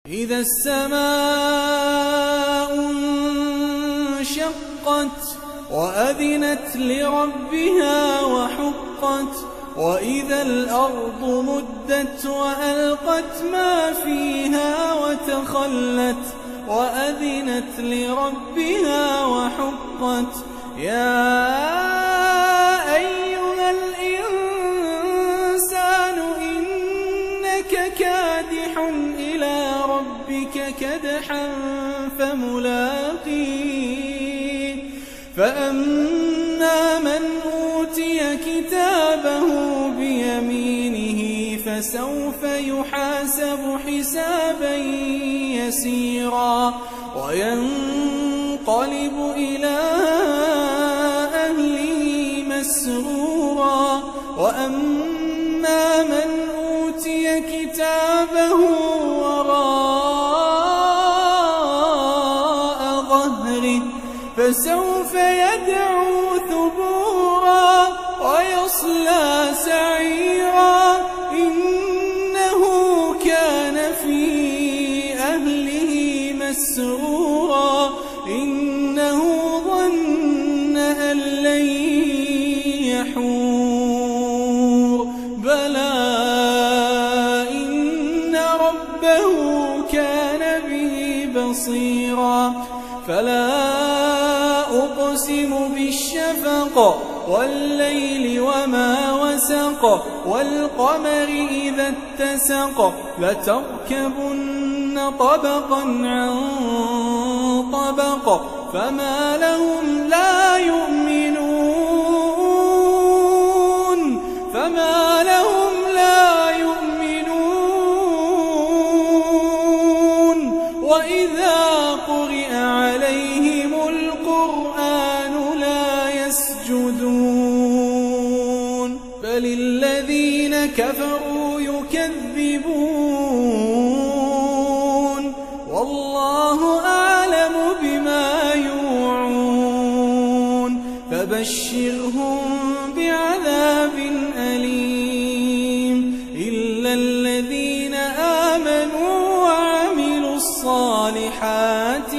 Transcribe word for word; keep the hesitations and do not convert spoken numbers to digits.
إذا السماء انشقت وأذنت لربها وحقت وإذا الأرض مدت وألقت ما فيها وتخلت وأذنت لربها وحقت يا أيها الإنسان إنك كادح إلى ربك كدحا فملاقيه فأما من أوتي كتابه بيمينه فسوف يحاسب حسابا يسيرا وينقلب إلى أهله مسرورا وأما من أوتي كتابه وراء ظهره فسوف يدعو ثبورا ويصلى سعيرا إنه كان في أهله مسرورا إنه ظن أن لن يحور بلى إن ربه كان به بصيرا فلا أقسم بالشفق والليل وما وسق والقمر إذا اتسق لتركبن طبقا عن طبق فما لهم لا يؤمنون فما لهم لا يؤمنون وإذا قرئ عليهم القرآن لا يسجدون بل الذين كفروا يكذبون والله أعلم بما يوعون فبشرهم بعذاب أليم إلا الذين آمنوا وعملوا الصالحات